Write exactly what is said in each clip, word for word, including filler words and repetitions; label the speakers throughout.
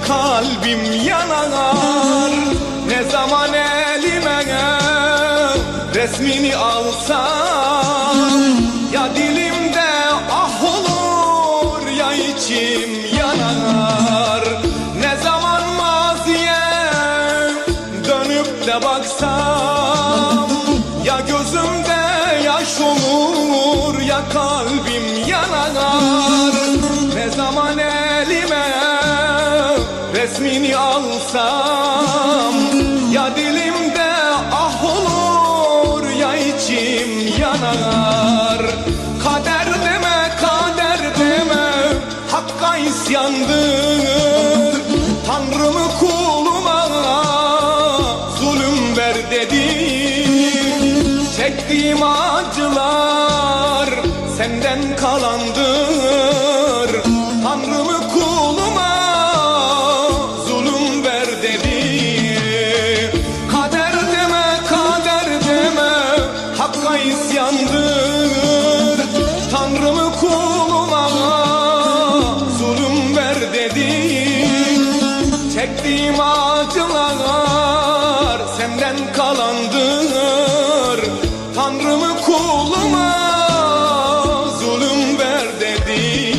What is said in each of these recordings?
Speaker 1: kalbim yanar. Ne zaman elime resmini alsam, ya dilimde ah olur ya içim yanar. Ne zaman maziye dönüp de baksam, ya gözümde yaş olur ya kalbim yanar. Ne zaman elime resmini alsam, ya dilimde ah olur ya içim yanar. Kader deme, kader deme, Hakk'a isyandır. Tanrımı kuluma zulüm ver dedi. Çektiğim acılar senden kalandır. Tanrımı kuluma zulüm ver dedi. Kader deme, kader deme, Hakk'a isyandır. Tanrımı kuluma zulüm ver dedi. Çektiğim acılar senden kalandır. Tanrımı kuluma zulüm ver dedi.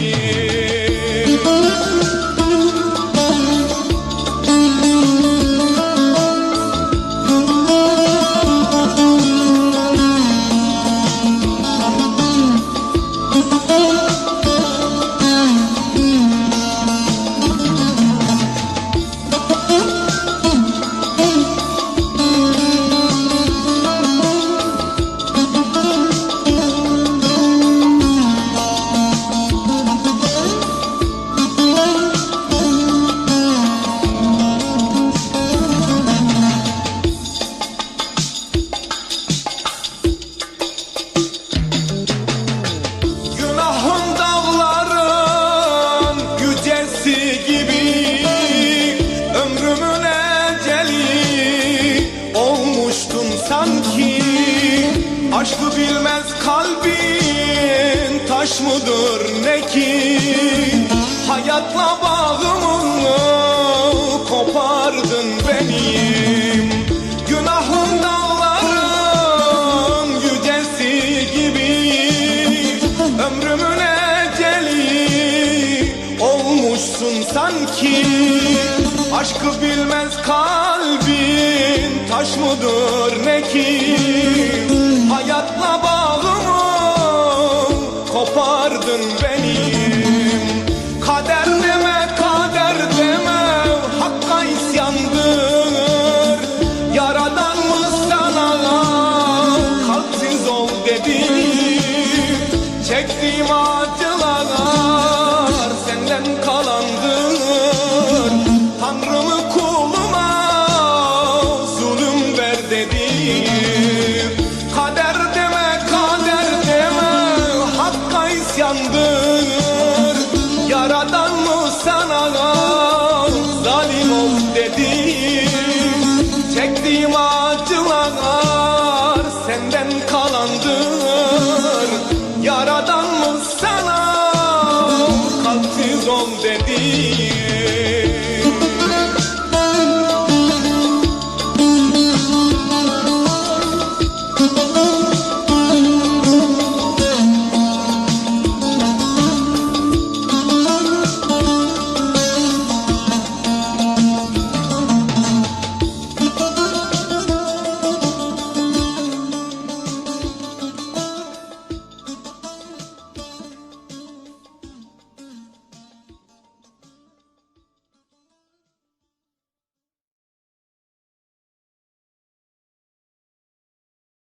Speaker 1: Sanki aşkı bilmez kalbin, taş mıdır ne ki? Hayatla bağımı kopardın benim. Günahın dağların yücesi gibi, ömrümün eceli olmuşsun sanki. Aşkı bilmez kalbin, taş mıdır ne ki? Hayatla bağımı kopardın benim. Kader deme, kader deme, Hakk'a isyandır. Yaradan mı sana kalpsiz ol dedi. Çektiğim acılar senden kalandır. Tanrımı kuluma zulüm ver dedi. Kader deme, kader deme, Hakk'a isyandır. Yaradan mı sana zalim ol dedi. Çektiğim acılar senden kalandır.